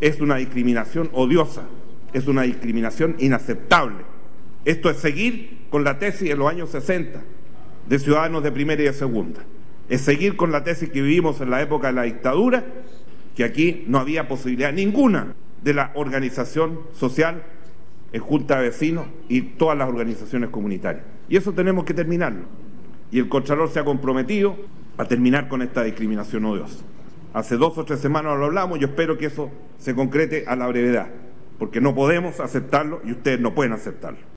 es una discriminación odiosa, es una discriminación inaceptable. Esto es seguir con la tesis de los años 60 de ciudadanos de primera y de segunda. Es seguir con la tesis que vivimos en la época de la dictadura, que aquí no había posibilidad ninguna de la organización social, en junta de vecinos y todas las organizaciones comunitarias. Y eso tenemos que terminarlo. Y el Contralor se ha comprometido a terminar con esta discriminación odiosa. Hace 2 o 3 semanas lo hablamos, yo espero que eso se concrete a la brevedad, porque no podemos aceptarlo y ustedes no pueden aceptarlo.